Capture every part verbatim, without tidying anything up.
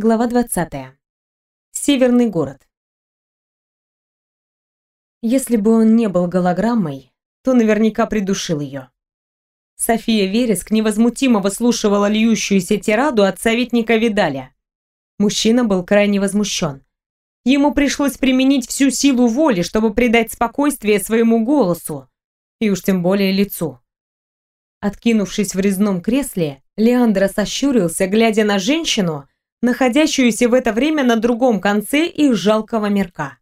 Глава двадцатая. Северный город. Если бы он не был голограммой, то наверняка придушил ее. София Вереск невозмутимо выслушивала льющуюся тираду от советника Видаля. Мужчина был крайне возмущен. Ему пришлось применить всю силу воли, чтобы придать спокойствие своему голосу, и уж тем более лицу. Откинувшись в резном кресле, Леандро сощурился, глядя на женщину, находящуюся в это время на другом конце их жалкого мирка.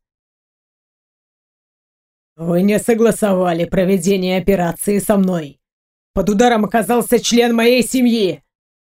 «Вы не согласовали проведение операции со мной. Под ударом оказался член моей семьи!»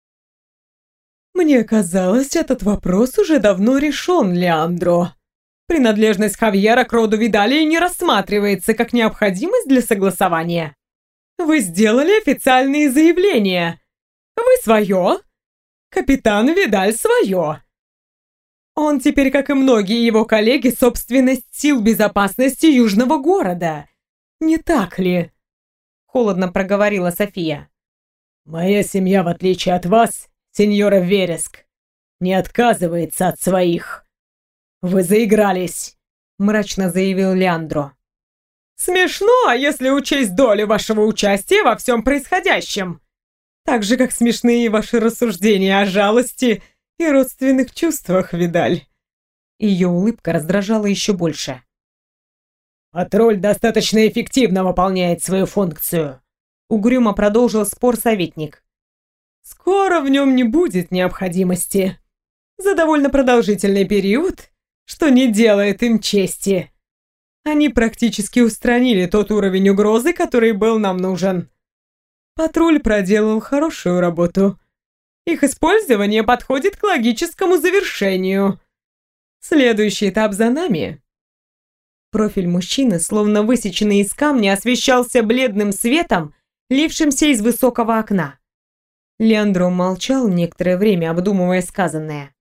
«Мне казалось, этот вопрос уже давно решен, Леандро. Принадлежность Хавьера к роду Видалии не рассматривается как необходимость для согласования. Вы сделали официальные заявления. Вы свое, капитан Видаль свое. Он теперь, как и многие его коллеги, собственность сил безопасности Южного города. Не так ли?» Холодно проговорила София. «Моя семья, в отличие от вас, сеньора Вереск, не отказывается от своих. Вы заигрались», — мрачно заявил Леандро. «Смешно, если учесть долю вашего участия во всем происходящем. Так же, как смешные ваши рассуждения о жалости и родственных чувствах, Видаль». Ее улыбка раздражала еще больше. «Патруль достаточно эффективно выполняет свою функцию», — угрюмо продолжил спор советник. «Скоро в нем не будет необходимости. За довольно продолжительный период, что не делает им чести. Они практически устранили тот уровень угрозы, который был нам нужен. Патруль проделал хорошую работу. Их использование подходит к логическому завершению. Следующий этап за нами». Профиль мужчины, словно высеченный из камня, освещался бледным светом, лившимся из высокого окна. Леандро молчал некоторое время, обдумывая сказанное.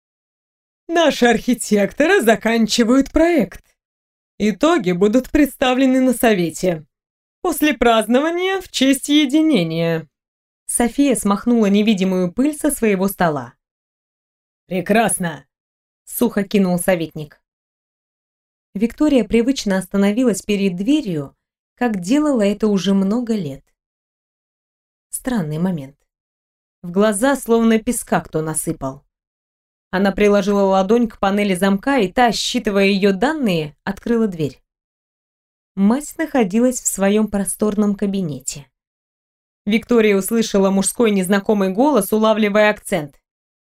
«Наши архитекторы заканчивают проект. Итоги будут представлены на совете. После празднования в честь единения». София смахнула невидимую пыль со своего стола. «Прекрасно!» — сухо кинул советник. Виктория привычно остановилась перед дверью, как делала это уже много лет. Странный момент. В глаза словно песка кто насыпал. Она приложила ладонь к панели замка, и та, считывая ее данные, открыла дверь. Мать находилась в своем просторном кабинете. Виктория услышала мужской незнакомый голос, улавливая акцент.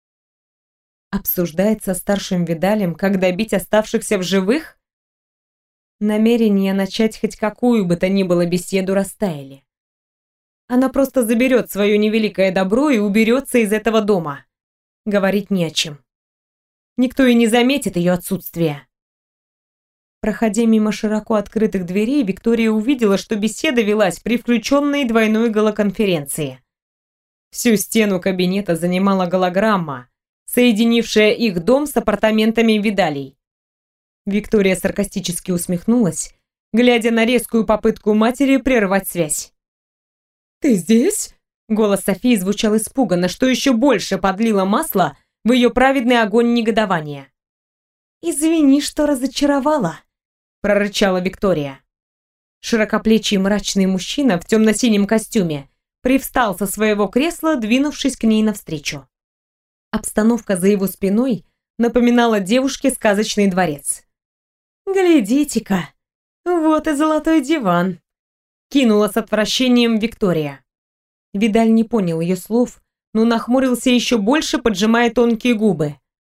Обсуждает со старшим Видалем, как добить оставшихся в живых? Намерения начать хоть какую бы то ни было беседу растаяли. Она просто заберет свое невеликое добро и уберется из этого дома. Говорить не о чем. Никто и не заметит ее отсутствие. Проходя мимо широко открытых дверей, Виктория увидела, что беседа велась при включенной двойной голоконференции. Всю стену кабинета занимала голограмма, соединившая их дом с апартаментами Видалей. Виктория саркастически усмехнулась, глядя на резкую попытку матери прервать связь. «Ты здесь?» Голос Софии звучал испуганно, что еще больше подлило масло в ее праведный огонь негодования. «Извини, что разочаровала», — прорычала Виктория. Широкоплечий мрачный мужчина в темно-синем костюме привстал со своего кресла, двинувшись к ней навстречу. Обстановка за его спиной напоминала девушке сказочный дворец. «Глядите-ка, вот и золотой диван», — кинула с отвращением Виктория. Видаль не понял ее слов, но нахмурился еще больше, поджимая тонкие губы.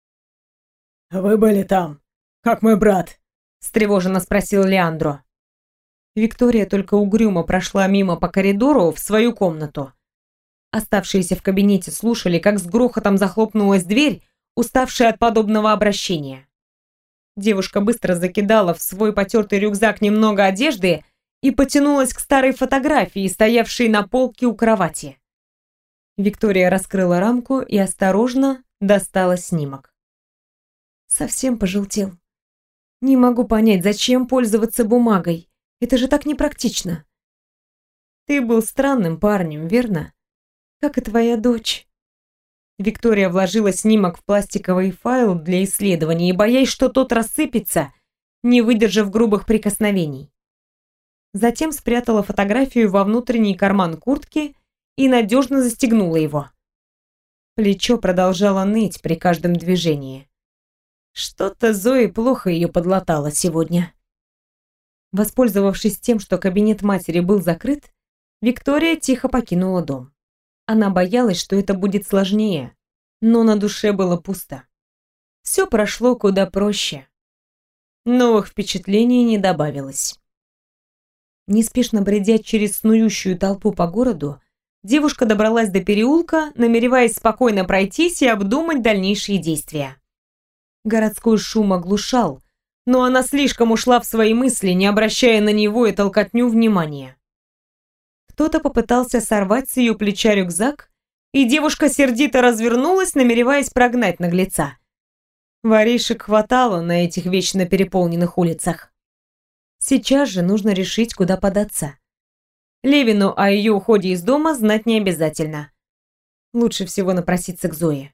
«Вы были там, как мой брат?» — встревоженно спросил Леандро. Виктория только угрюмо прошла мимо по коридору в свою комнату. Оставшиеся в кабинете слушали, как с грохотом захлопнулась дверь, уставшая от подобного обращения. Девушка быстро закидала в свой потертый рюкзак немного одежды и потянулась к старой фотографии, стоявшей на полке у кровати. Виктория раскрыла рамку и осторожно достала снимок. Совсем пожелтел. Не могу понять, зачем пользоваться бумагой. Это же так непрактично. Ты был странным парнем, верно? Как и твоя дочь. Виктория вложила снимок в пластиковый файл для исследования и, боясь, что тот рассыпется, не выдержав грубых прикосновений. Затем спрятала фотографию во внутренний карман куртки и надежно застегнула его. Плечо продолжало ныть при каждом движении. Что-то Зои плохо ее подлатала сегодня. Воспользовавшись тем, что кабинет матери был закрыт, Виктория тихо покинула дом. Она боялась, что это будет сложнее, но на душе было пусто. Все прошло куда проще. Новых впечатлений не добавилось. Неспешно бредя через снующую толпу по городу, девушка добралась до переулка, намереваясь спокойно пройтись и обдумать дальнейшие действия. Городской шум оглушал, но она слишком ушла в свои мысли, не обращая на него и толкотню внимания. Кто-то попытался сорвать с ее плеча рюкзак, и девушка сердито развернулась, намереваясь прогнать наглеца. Воришек хватало на этих вечно переполненных улицах. Сейчас же нужно решить, куда податься. Левину о ее уходе из дома знать не обязательно. Лучше всего напроситься к Зое.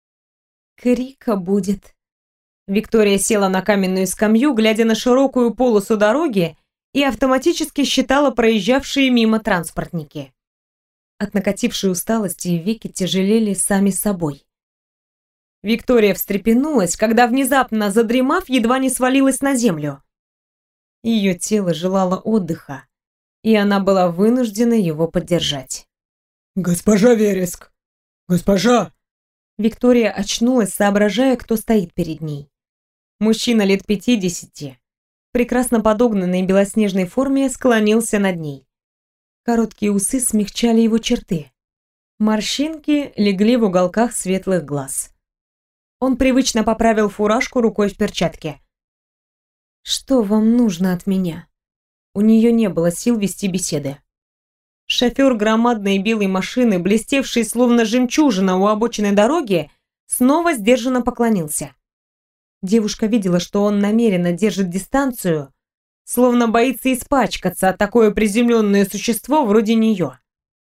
Крика будет. Виктория села на каменную скамью, глядя на широкую полосу дороги, и автоматически считала проезжавшие мимо транспортники. От накатившей усталости веки тяжелели сами собой. Виктория встрепенулась, когда, внезапно задремав, едва не свалилась на землю. Ее тело желало отдыха, и она была вынуждена его поддержать. «Госпожа Вереск! Госпожа!» Виктория очнулась, соображая, кто стоит перед ней. Мужчина лет пятидесяти, в прекрасно подогнанной белоснежной форме, склонился над ней. Короткие усы смягчали его черты. Морщинки легли в уголках светлых глаз. Он привычно поправил фуражку рукой в перчатке. «Что вам нужно от меня?» У нее не было сил вести беседы. Шофер громадной белой машины, блестевший словно жемчужина у обочины дороги, снова сдержанно поклонился. Девушка видела, что он намеренно держит дистанцию, словно боится испачкаться от такое приземленное существо вроде нее.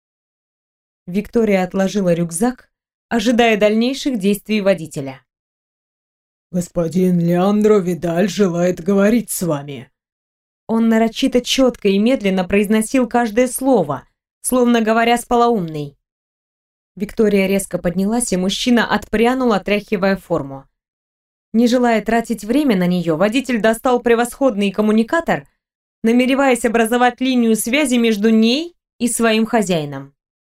Виктория отложила рюкзак, ожидая дальнейших действий водителя. «Господин Леандро Видаль желает говорить с вами». Он нарочито четко и медленно произносил каждое слово, словно говоря с полоумной. Виктория резко поднялась, и мужчина отпрянул, отряхивая форму. Не желая тратить время на нее, водитель достал превосходный коммуникатор, намереваясь образовать линию связи между ней и своим хозяином.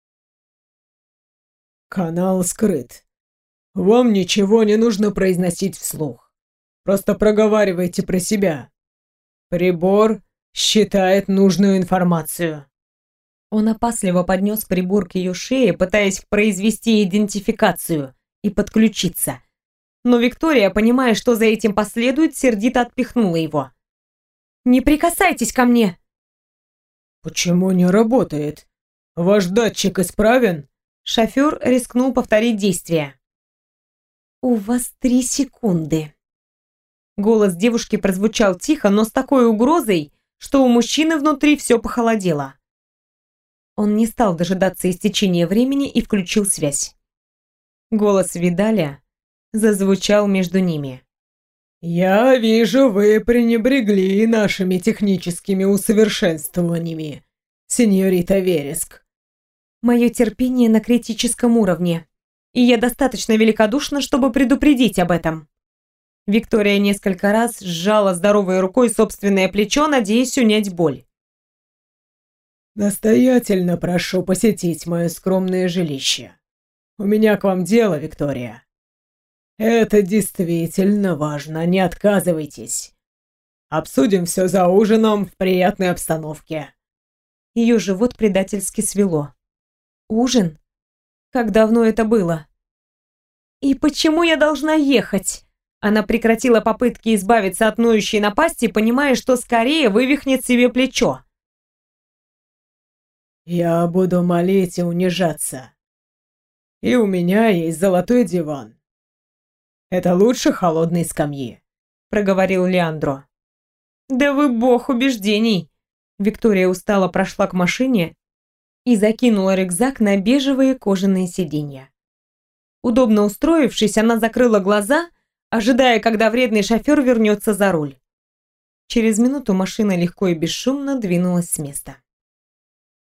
«Канал скрыт. Вам ничего не нужно произносить вслух. Просто проговаривайте про себя. Прибор считает нужную информацию». Он опасливо поднес прибор к ее шее, пытаясь произвести идентификацию и подключиться. Но Виктория, понимая, что за этим последует, сердито отпихнула его. «Не прикасайтесь ко мне!» «Почему не работает? Ваш датчик исправен?» Шофер рискнул повторить действие. «У вас три секунды». Голос девушки прозвучал тихо, но с такой угрозой, что у мужчины внутри все похолодело. Он не стал дожидаться истечения времени и включил связь. Голос Видаля зазвучал между ними. «Я вижу, вы пренебрегли нашими техническими усовершенствованиями, сеньорита Вереск». «Мое терпение на критическом уровне, и я достаточно великодушна, чтобы предупредить об этом». Виктория несколько раз сжала здоровой рукой собственное плечо, надеясь унять боль. «Настоятельно прошу посетить мое скромное жилище. У меня к вам дело, Виктория. Это действительно важно, не отказывайтесь. Обсудим все за ужином в приятной обстановке». Ее живот предательски свело. «Ужин? Как давно это было? И почему я должна ехать?» Она прекратила попытки избавиться от ноющей напасти, понимая, что скорее вывихнет себе плечо. «Я буду молить и унижаться. И у меня есть золотой диван. Это лучше холодной скамьи», — проговорил Леандро. «Да вы бог убеждений!» Виктория устало прошла к машине и закинула рюкзак на бежевые кожаные сиденья. Удобно устроившись, она закрыла глаза, ожидая, когда вредный шофер вернется за руль. Через минуту машина легко и бесшумно двинулась с места.